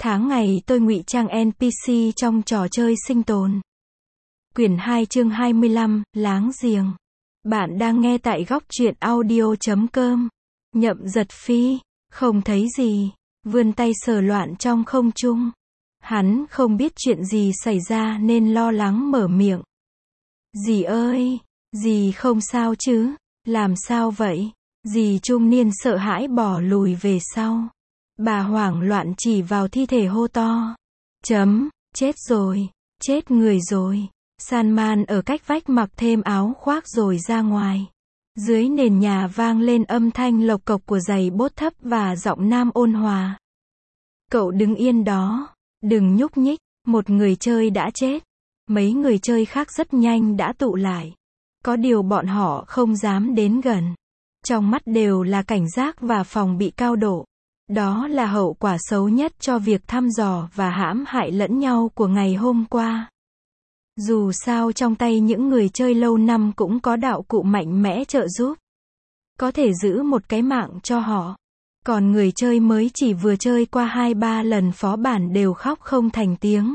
Tháng ngày tôi ngụy trang NPC trong trò chơi sinh tồn. Quyển 2 chương 25, láng giềng. Bạn đang nghe tại góc truyện audio.com. Nhậm Giật Phi, không thấy gì, vươn tay sờ loạn trong không trung. Hắn không biết chuyện gì xảy ra nên lo lắng mở miệng. Dì ơi, dì không sao chứ, làm sao vậy? Dì trung niên sợ hãi bỏ lùi về sau. Bà hoảng loạn chỉ vào thi thể hô to. Chết rồi, chết người rồi. Salman ở cách vách mặc thêm áo khoác rồi ra ngoài. Dưới nền nhà vang lên âm thanh lộc cộc của giày bốt thấp và giọng nam ôn hòa. Cậu đứng yên đó, đừng nhúc nhích, một người chơi đã chết. Mấy người chơi khác rất nhanh đã tụ lại. Có điều bọn họ không dám đến gần. Trong mắt đều là cảnh giác và phòng bị cao độ. Đó là hậu quả xấu nhất cho việc thăm dò và hãm hại lẫn nhau của ngày hôm qua. Dù sao trong tay những người chơi lâu năm cũng có đạo cụ mạnh mẽ trợ giúp. Có thể giữ một cái mạng cho họ. Còn người chơi mới chỉ vừa chơi qua 2-3 lần phó bản đều khóc không thành tiếng.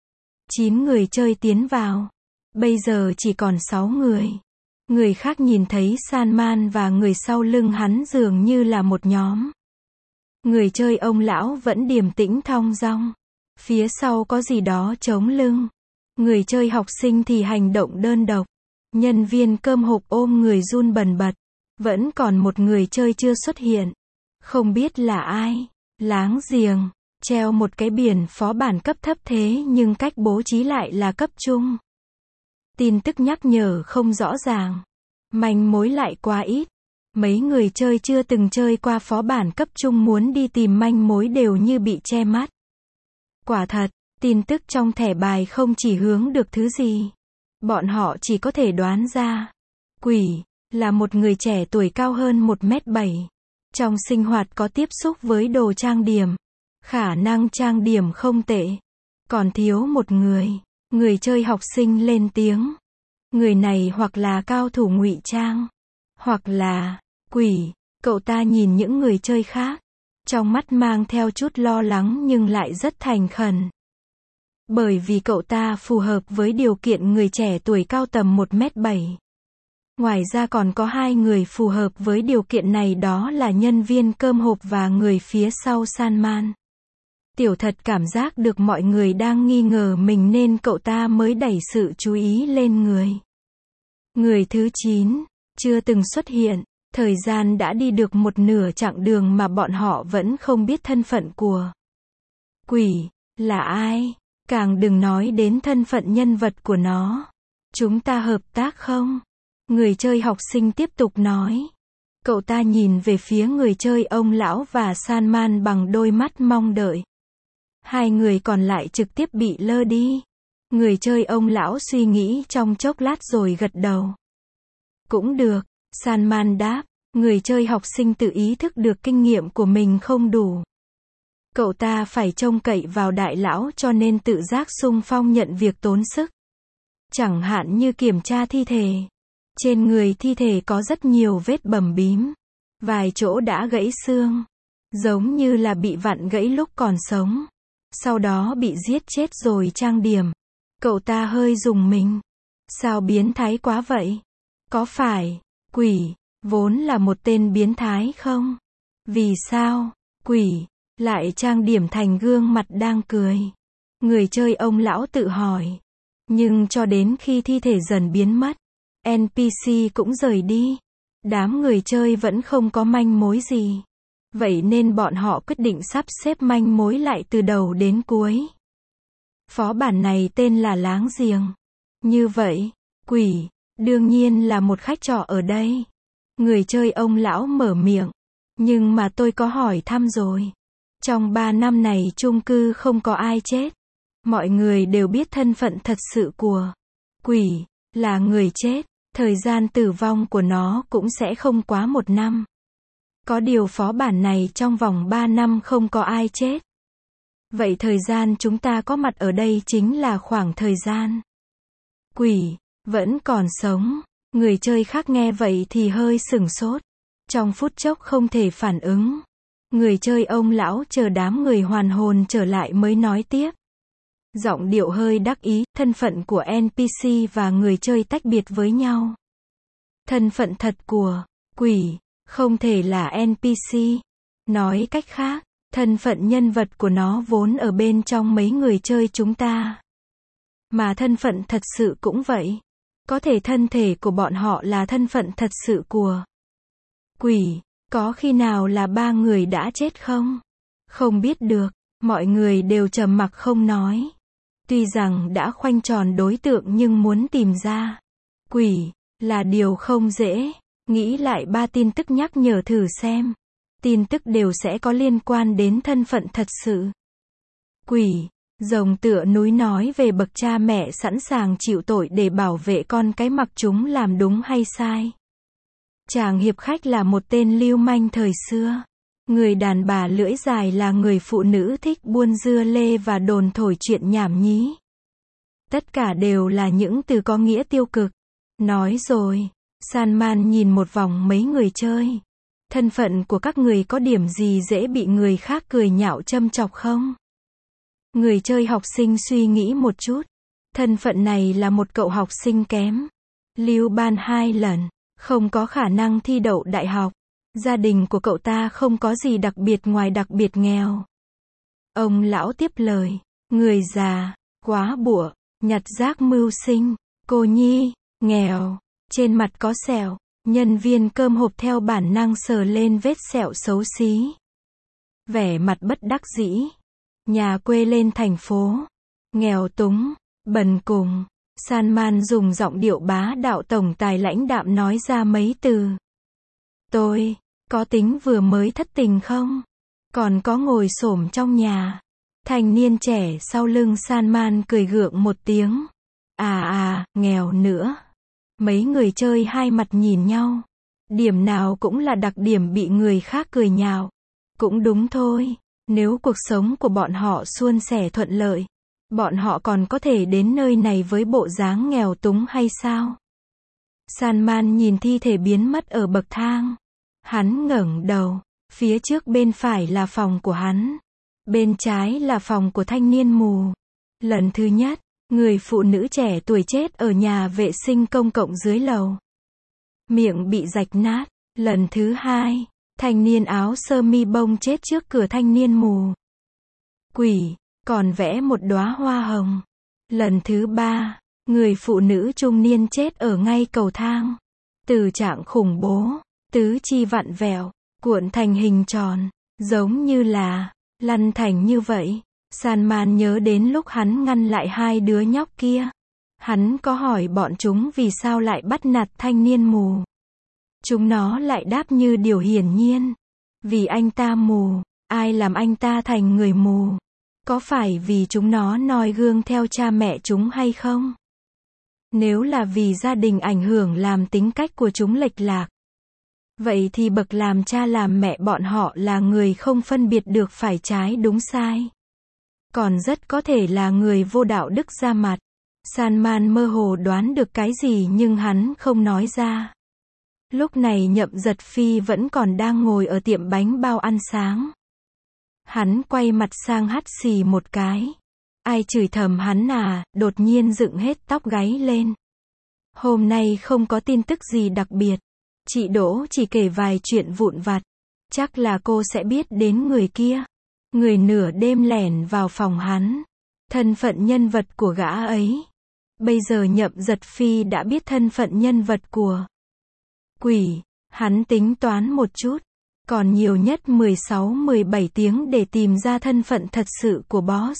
9 người chơi tiến vào. Bây giờ chỉ còn 6 người. Người khác nhìn thấy Salman và người sau lưng hắn dường như là một nhóm. Người chơi ông lão vẫn điềm tĩnh thong dong. Phía sau có gì đó chống lưng. Người chơi học sinh thì hành động đơn độc. Nhân viên cơm hộp ôm người run bần bật. Vẫn còn một người chơi chưa xuất hiện. Không biết là ai. Láng giềng. Treo một cái biển phó bản cấp thấp thế nhưng cách bố trí lại là cấp trung. Tin tức nhắc nhở không rõ ràng. Manh mối lại quá ít. Mấy người chơi chưa từng chơi qua phó bản cấp trung muốn đi tìm manh mối đều như bị che mắt. Quả thật, tin tức trong thẻ bài không chỉ hướng được thứ gì. Bọn họ chỉ có thể đoán ra. Quỷ, là một người trẻ tuổi cao hơn 1m7. Trong sinh hoạt có tiếp xúc với đồ trang điểm. Khả năng trang điểm không tệ. Còn thiếu một người. Người chơi học sinh lên tiếng. Người này hoặc là cao thủ ngụy trang. Hoặc là quỷ. Cậu ta nhìn những người chơi khác. Trong mắt mang theo chút lo lắng nhưng lại rất thành khẩn. Bởi vì cậu ta phù hợp với điều kiện người trẻ tuổi cao tầm 1m7. Ngoài ra còn có 2 người phù hợp với điều kiện này, đó là nhân viên cơm hộp và người phía sau Salman. Tiểu Thật cảm giác được mọi người đang nghi ngờ mình nên cậu ta mới đẩy sự chú ý lên người. Người thứ 9, chưa từng xuất hiện. Thời gian đã đi được một nửa chặng đường mà bọn họ vẫn không biết thân phận của quỷ là ai. Càng đừng nói đến thân phận nhân vật của nó. Chúng ta hợp tác không? Người chơi học sinh tiếp tục nói. Cậu ta nhìn về phía người chơi ông lão và Salman bằng đôi mắt mong đợi. 2 người còn lại trực tiếp bị lơ đi. Người chơi ông lão suy nghĩ trong chốc lát rồi gật đầu. Cũng được, Salman đáp. Người chơi học sinh tự ý thức được kinh nghiệm của mình không đủ. Cậu ta phải trông cậy vào đại lão cho nên tự giác xung phong nhận việc tốn sức. Chẳng hạn như kiểm tra thi thể. Trên người thi thể có rất nhiều vết bầm bím. Vài chỗ đã gãy xương. Giống như là bị vặn gãy lúc còn sống. Sau đó bị giết chết rồi trang điểm. Cậu ta hơi rùng mình. Sao biến thái quá vậy? Có phải quỷ vốn là một tên biến thái không? Vì sao quỷ lại trang điểm thành gương mặt đang cười? Người chơi ông lão tự hỏi. Nhưng cho đến khi thi thể dần biến mất, NPC cũng rời đi. Đám người chơi vẫn không có manh mối gì. Vậy nên bọn họ quyết định sắp xếp manh mối lại từ đầu đến cuối. Phó bản này tên là láng giềng. Như vậy, quỷ đương nhiên là một khách trọ ở đây. Người chơi ông lão mở miệng. Nhưng mà tôi có hỏi thăm rồi. Trong 3 năm này chung cư không có ai chết. Mọi người đều biết thân phận thật sự của quỷ là người chết. Thời gian tử vong của nó cũng sẽ không quá 1 năm. Có điều phó bản này trong vòng 3 năm không có ai chết. Vậy thời gian chúng ta có mặt ở đây chính là khoảng thời gian quỷ vẫn còn sống. Người chơi khác nghe vậy thì hơi sửng sốt. Trong phút chốc không thể phản ứng. Người chơi ông lão chờ đám người hoàn hồn trở lại mới nói tiếp. Giọng điệu hơi đắc ý, thân phận của NPC và người chơi tách biệt với nhau. Thân phận thật của quỷ không thể là NPC. Nói cách khác, thân phận nhân vật của nó vốn ở bên trong mấy người chơi chúng ta. Mà thân phận thật sự cũng vậy. Có thể thân thể của bọn họ là thân phận thật sự của quỷ. Có khi nào là 3 người đã chết không? Không biết được, mọi người đều trầm mặc không nói. Tuy rằng đã khoanh tròn đối tượng nhưng muốn tìm ra quỷ là điều không dễ. Nghĩ lại 3 tin tức nhắc nhở thử xem. Tin tức đều sẽ có liên quan đến thân phận thật sự. Quỷ, rồng tựa núi nói về bậc cha mẹ sẵn sàng chịu tội để bảo vệ con cái mặc chúng làm đúng hay sai. Chàng hiệp khách là một tên lưu manh thời xưa. Người đàn bà lưỡi dài là người phụ nữ thích buôn dưa lê và đồn thổi chuyện nhảm nhí. Tất cả đều là những từ có nghĩa tiêu cực. Nói rồi, Salman nhìn một vòng mấy người chơi. Thân phận của các người có điểm gì dễ bị người khác cười nhạo châm chọc không? Người chơi học sinh suy nghĩ một chút. Thân phận này là một cậu học sinh kém. Lưu ban 2 lần. Không có khả năng thi đậu đại học. Gia đình của cậu ta không có gì đặc biệt ngoài đặc biệt nghèo. Ông lão tiếp lời. Người già, quá bủa, nhặt rác mưu sinh, cô nhi, nghèo, trên mặt có sẹo. Nhân viên cơm hộp theo bản năng sờ lên vết sẹo xấu xí. Vẻ mặt bất đắc dĩ. Nhà quê lên thành phố. Nghèo túng, bần cùng. Salman dùng giọng điệu bá đạo tổng tài lãnh đạm nói ra mấy từ. Tôi, có tính vừa mới thất tình không? Còn có ngồi xổm trong nhà. Thanh niên trẻ sau lưng Salman cười gượng một tiếng. Nghèo nữa. Mấy người chơi hai mặt nhìn nhau. Điểm nào cũng là đặc điểm bị người khác cười nhạo. Cũng đúng thôi. Nếu cuộc sống của bọn họ suôn sẻ thuận lợi, bọn họ còn có thể đến nơi này với bộ dáng nghèo túng hay sao? Salman nhìn thi thể biến mất ở bậc thang. Hắn ngẩng đầu. Phía trước bên phải là phòng của hắn. Bên trái là phòng của thanh niên mù. Lần thứ nhất, người phụ nữ trẻ tuổi chết ở nhà vệ sinh công cộng dưới lầu. Miệng bị rạch nát. Lần thứ hai, thanh niên áo sơ mi bông chết trước cửa thanh niên mù. Quỷ, còn vẽ một đóa hoa hồng. Lần thứ ba, người phụ nữ trung niên chết ở ngay cầu thang. Tử trạng khủng bố, tứ chi vặn vẹo, cuộn thành hình tròn, giống như là lăn thành như vậy. Salman nhớ đến lúc hắn ngăn lại 2 đứa nhóc kia. Hắn có hỏi bọn chúng vì sao lại bắt nạt thanh niên mù. Chúng nó lại đáp như điều hiển nhiên. Vì anh ta mù. Ai làm anh ta thành người mù? Có phải vì chúng nó noi gương theo cha mẹ chúng hay không? Nếu là vì gia đình ảnh hưởng làm tính cách của chúng lệch lạc, vậy thì bậc làm cha làm mẹ bọn họ là người không phân biệt được phải trái đúng sai. Còn rất có thể là người vô đạo đức ra mặt. Salman mơ hồ đoán được cái gì nhưng hắn không nói ra. Lúc này Nhậm Giật Phi vẫn còn đang ngồi ở tiệm bánh bao ăn sáng. Hắn quay mặt sang hắt xì một cái. Ai chửi thầm hắn à, đột nhiên dựng hết tóc gáy lên. Hôm nay không có tin tức gì đặc biệt. Chị Đỗ chỉ kể vài chuyện vụn vặt. Chắc là cô sẽ biết đến người kia. Người nửa đêm lẻn vào phòng hắn. Thân phận nhân vật của gã ấy. Bây giờ Nhậm Giật Phi đã biết thân phận nhân vật của quỷ. Hắn tính toán một chút. Còn nhiều nhất 16-17 tiếng để tìm ra thân phận thật sự của boss.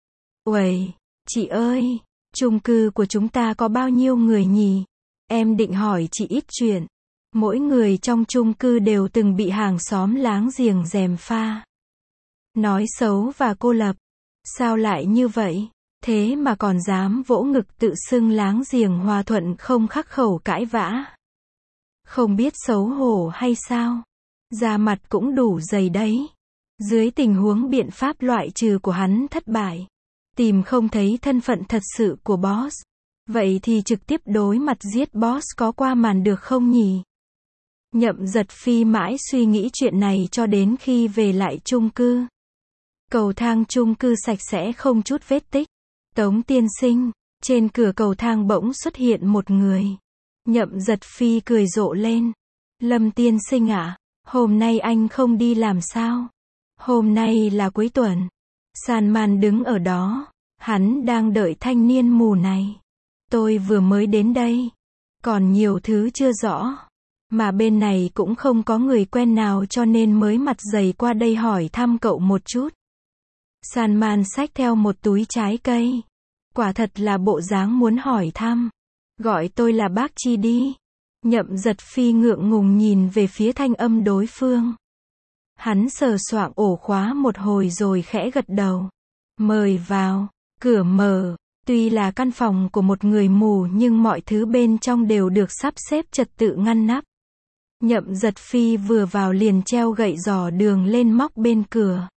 Uầy, chị ơi, chung cư của chúng ta có bao nhiêu người nhỉ? Em định hỏi chị ít chuyện. Mỗi người trong chung cư đều từng bị hàng xóm láng giềng gièm pha. Nói xấu và cô lập. Sao lại như vậy? Thế mà còn dám vỗ ngực tự xưng láng giềng hòa thuận không khắc khẩu cãi vã. Không biết xấu hổ hay sao? Da mặt cũng đủ dày đấy. Dưới tình huống biện pháp loại trừ của hắn thất bại, tìm không thấy thân phận thật sự của boss. Vậy thì trực tiếp đối mặt giết boss có qua màn được không nhỉ? Nhậm Giật Phi mãi suy nghĩ chuyện này cho đến khi về lại chung cư. Cầu thang chung cư sạch sẽ không chút vết tích. Tống tiên sinh, trên cửa cầu thang bỗng xuất hiện một người. Nhậm Giật Phi cười rộ lên. Lâm tiên sinh ạ, hôm nay anh không đi làm sao? Hôm nay là cuối tuần. Salman đứng ở đó, hắn đang đợi thanh niên mù này. Tôi vừa mới đến đây, còn nhiều thứ chưa rõ. Mà bên này cũng không có người quen nào cho nên mới mặt dày qua đây hỏi thăm cậu một chút. Salman xách theo một túi trái cây. Quả thật là bộ dáng muốn hỏi thăm. Gọi tôi là bác Chi đi. Nhậm Giật Phi ngượng ngùng nhìn về phía thanh âm đối phương. Hắn sờ soạng ổ khóa một hồi rồi khẽ gật đầu. Mời vào. Cửa mở. Tuy là căn phòng của một người mù nhưng mọi thứ bên trong đều được sắp xếp trật tự ngăn nắp. Nhậm Giật Phi vừa vào liền treo gậy dò đường lên móc bên cửa.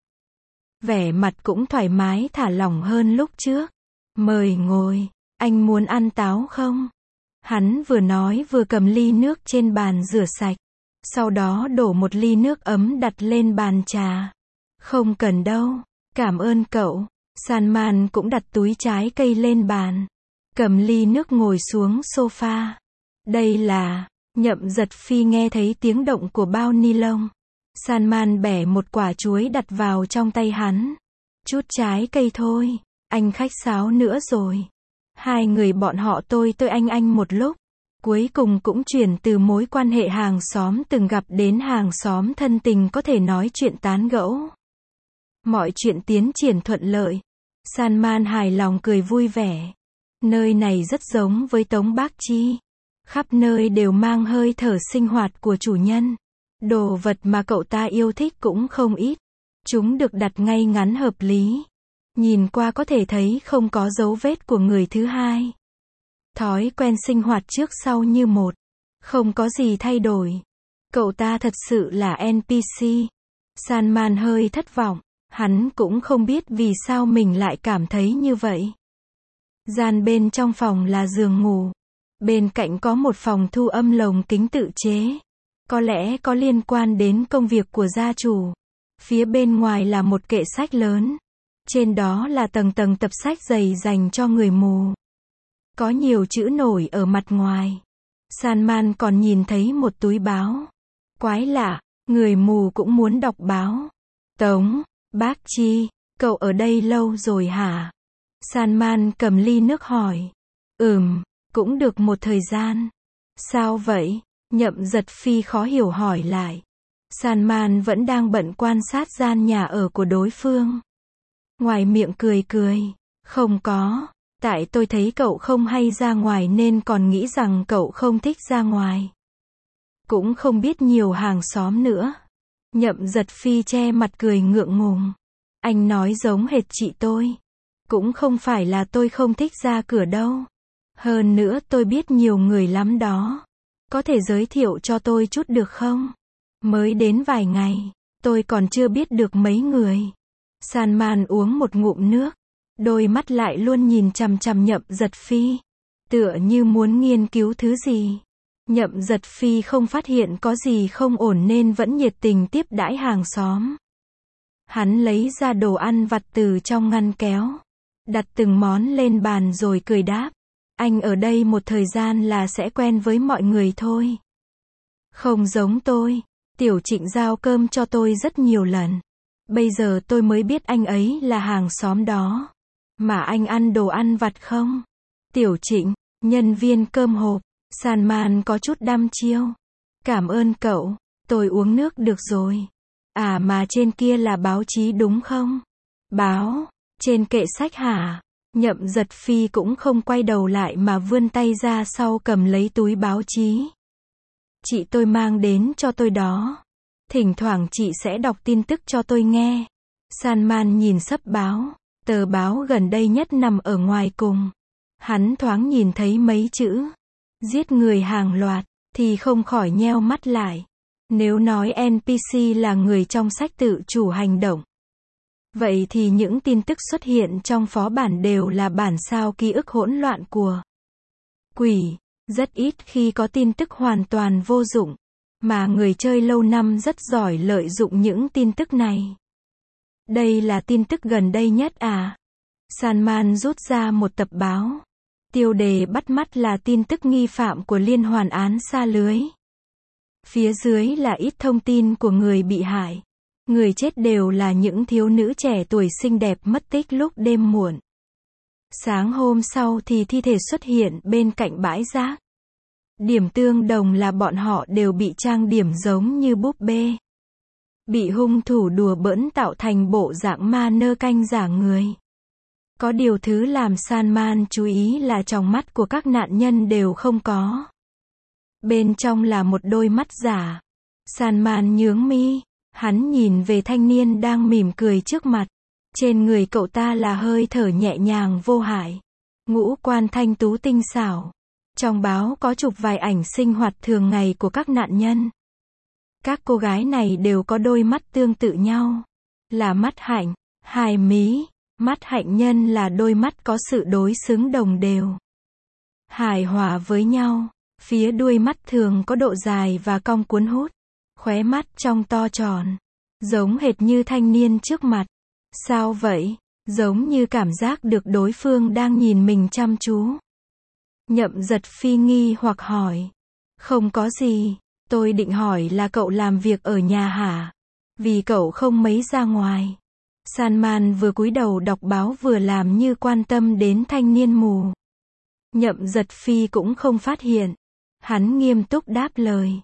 Vẻ mặt cũng thoải mái thả lỏng hơn lúc trước. Mời ngồi, anh muốn ăn táo không? Hắn vừa nói vừa cầm ly nước trên bàn rửa sạch. Sau đó đổ một ly nước ấm đặt lên bàn trà. Không cần đâu, cảm ơn cậu. Salman cũng đặt túi trái cây lên bàn. Cầm ly nước ngồi xuống sofa. Đây là... Nhậm Giật Phi nghe thấy tiếng động của bao ni lông. Salman bẻ một quả chuối đặt vào trong tay hắn. Chút trái cây thôi, anh khách sáo nữa rồi. Hai người bọn họ tôi anh một lúc. Cuối cùng cũng chuyển từ mối quan hệ hàng xóm từng gặp đến hàng xóm thân tình có thể nói chuyện tán gẫu. Mọi chuyện tiến triển thuận lợi. Salman hài lòng cười vui vẻ. Nơi này rất giống với Tống Bác Chi. Khắp nơi đều mang hơi thở sinh hoạt của chủ nhân. Đồ vật mà cậu ta yêu thích cũng không ít. Chúng được đặt ngay ngắn hợp lý. Nhìn qua có thể thấy không có dấu vết của người thứ hai. Thói quen sinh hoạt trước sau như một. Không có gì thay đổi. Cậu ta thật sự là NPC. Salman hơi thất vọng. Hắn cũng không biết vì sao mình lại cảm thấy như vậy. Gian bên trong phòng là giường ngủ. Bên cạnh có một phòng thu âm lồng kính tự chế. Có lẽ có liên quan đến công việc của gia chủ. Phía bên ngoài là một kệ sách lớn. Trên đó là tầng tầng tập sách dày dành cho người mù. Có nhiều chữ nổi ở mặt ngoài. Salman còn nhìn thấy một túi báo. Quái lạ, người mù cũng muốn đọc báo. Tống, Bác Chi, cậu ở đây lâu rồi hả? Salman cầm ly nước hỏi. Cũng được một thời gian. Sao vậy? Nhậm Giật Phi khó hiểu hỏi lại. Salman vẫn đang bận quan sát gian nhà ở của đối phương. Ngoài miệng cười cười. Không có. Tại tôi thấy cậu không hay ra ngoài nên còn nghĩ rằng cậu không thích ra ngoài. Cũng không biết nhiều hàng xóm nữa. Nhậm Giật Phi che mặt cười ngượng ngùng. Anh nói giống hệt chị tôi. Cũng không phải là tôi không thích ra cửa đâu. Hơn nữa tôi biết nhiều người lắm đó. Có thể giới thiệu cho tôi chút được không? Mới đến vài ngày, tôi còn chưa biết được mấy người. Salman uống một ngụm nước. Đôi mắt lại luôn nhìn chằm chằm Nhậm Giật Phi. Tựa như muốn nghiên cứu thứ gì. Nhậm Giật Phi không phát hiện có gì không ổn nên vẫn nhiệt tình tiếp đãi hàng xóm. Hắn lấy ra đồ ăn vặt từ trong ngăn kéo. Đặt từng món lên bàn rồi cười đáp. Anh ở đây một thời gian là sẽ quen với mọi người thôi. Không giống tôi. Tiểu Trịnh giao cơm cho tôi rất nhiều lần. Bây giờ tôi mới biết anh ấy là hàng xóm đó. Mà anh ăn đồ ăn vặt không? Tiểu Trịnh, nhân viên cơm hộp. Salman có chút đăm chiêu. Cảm ơn cậu, tôi uống nước được rồi. À mà trên kia là báo chí đúng không? Báo, trên kệ sách hả? Nhậm Giật Phi cũng không quay đầu lại mà vươn tay ra sau cầm lấy túi báo chí. Chị tôi mang đến cho tôi đó. Thỉnh thoảng chị sẽ đọc tin tức cho tôi nghe. Salman nhìn xấp báo. Tờ báo gần đây nhất nằm ở ngoài cùng. Hắn thoáng nhìn thấy mấy chữ. Giết người hàng loạt, thì không khỏi nheo mắt lại. Nếu nói NPC là người trong sách tự chủ hành động. Vậy thì những tin tức xuất hiện trong phó bản đều là bản sao ký ức hỗn loạn của quỷ. Rất ít khi có tin tức hoàn toàn vô dụng. mà người chơi lâu năm rất giỏi lợi dụng những tin tức này. Đây là tin tức gần đây nhất à? Salman rút ra một tập báo. Tiêu đề bắt mắt là tin tức nghi phạm của liên hoàn án sa lưới. Phía dưới là ít thông tin của người bị hại. Người chết đều là những thiếu nữ trẻ tuổi xinh đẹp mất tích lúc đêm muộn. Sáng hôm sau thì thi thể xuất hiện bên cạnh bãi rác. Điểm tương đồng là bọn họ đều bị trang điểm giống như búp bê. Bị hung thủ đùa bỡn tạo thành bộ dạng ma nơ canh giả người. Có điều thứ làm Salman chú ý là trong mắt của các nạn nhân đều không có. Bên trong là một đôi mắt giả. Salman nhướng mi. Hắn nhìn về thanh niên đang mỉm cười trước mặt. Trên người cậu ta là hơi thở nhẹ nhàng vô hại. Ngũ quan thanh tú tinh xảo. Trong báo có chụp vài ảnh sinh hoạt thường ngày của các nạn nhân. Các cô gái này đều có đôi mắt tương tự nhau. Là mắt hạnh, hài mí. Mắt hạnh nhân là đôi mắt có sự đối xứng đồng đều. Hài hòa với nhau. Phía đuôi mắt thường có độ dài và cong cuốn hút. Khóe mắt trong to tròn. Giống hệt như thanh niên trước mặt. Sao vậy? Giống như cảm giác được đối phương đang nhìn mình chăm chú. Nhậm Giật Phi nghi hoặc hỏi. Không có gì. Tôi định hỏi là cậu làm việc ở nhà hả? Vì cậu không mấy ra ngoài. Salman vừa cúi đầu đọc báo vừa làm như quan tâm đến thanh niên mù. Nhậm Giật Phi cũng không phát hiện. Hắn nghiêm túc đáp lời.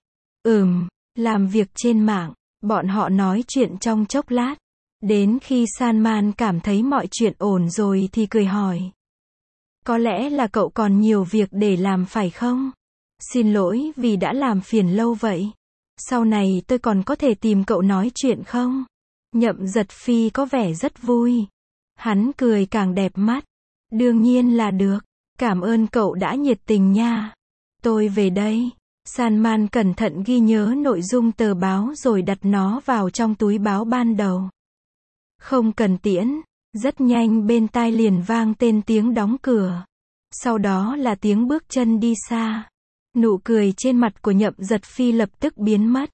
Làm việc trên mạng. Bọn họ nói chuyện trong chốc lát. Đến khi Salman cảm thấy mọi chuyện ổn rồi thì cười hỏi. Có lẽ là cậu còn nhiều việc để làm phải không? Xin lỗi vì đã làm phiền lâu vậy. Sau này tôi còn có thể tìm cậu nói chuyện không? Nhậm Giật Phi có vẻ rất vui. Hắn cười càng đẹp mắt. Đương nhiên là được. Cảm ơn cậu đã nhiệt tình nha. Tôi về đây. Salman cẩn thận ghi nhớ nội dung tờ báo rồi đặt nó vào trong túi báo ban đầu. Không cần tiễn. Rất nhanh bên tai liền vang tên tiếng đóng cửa. Sau đó là tiếng bước chân đi xa. Nụ cười trên mặt của Nhậm Giật Phi lập tức biến mất.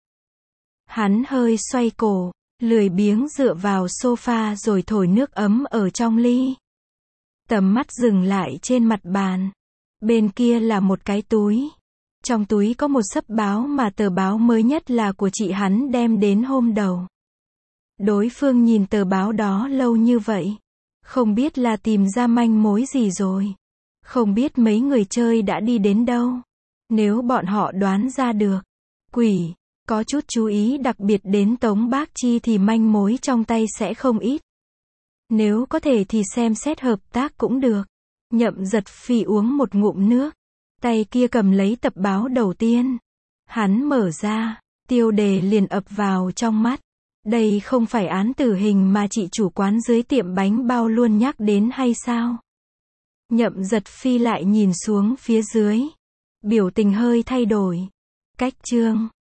Hắn hơi xoay cổ, lười biếng dựa vào sofa rồi thổi nước ấm ở trong ly. Tầm mắt dừng lại trên mặt bàn. Bên kia là một cái túi. Trong túi có một xấp báo mà tờ báo mới nhất là của chị hắn đem đến hôm đầu. Đối phương nhìn tờ báo đó lâu như vậy. Không biết là tìm ra manh mối gì rồi. Không biết mấy người chơi đã đi đến đâu. Nếu bọn họ đoán ra được. Quỷ, có chút chú ý đặc biệt đến Tống Bác Chi thì manh mối trong tay sẽ không ít. Nếu có thể thì xem xét hợp tác cũng được. Nhậm Giật Phi uống một ngụm nước. Tay kia cầm lấy tập báo đầu tiên. Hắn mở ra. Tiêu đề liền ập vào trong mắt. Đây không phải án tử hình mà chị chủ quán dưới tiệm bánh bao luôn nhắc đến hay sao? Nhậm Giật Phi lại nhìn xuống phía dưới. Biểu tình hơi thay đổi. Cách chương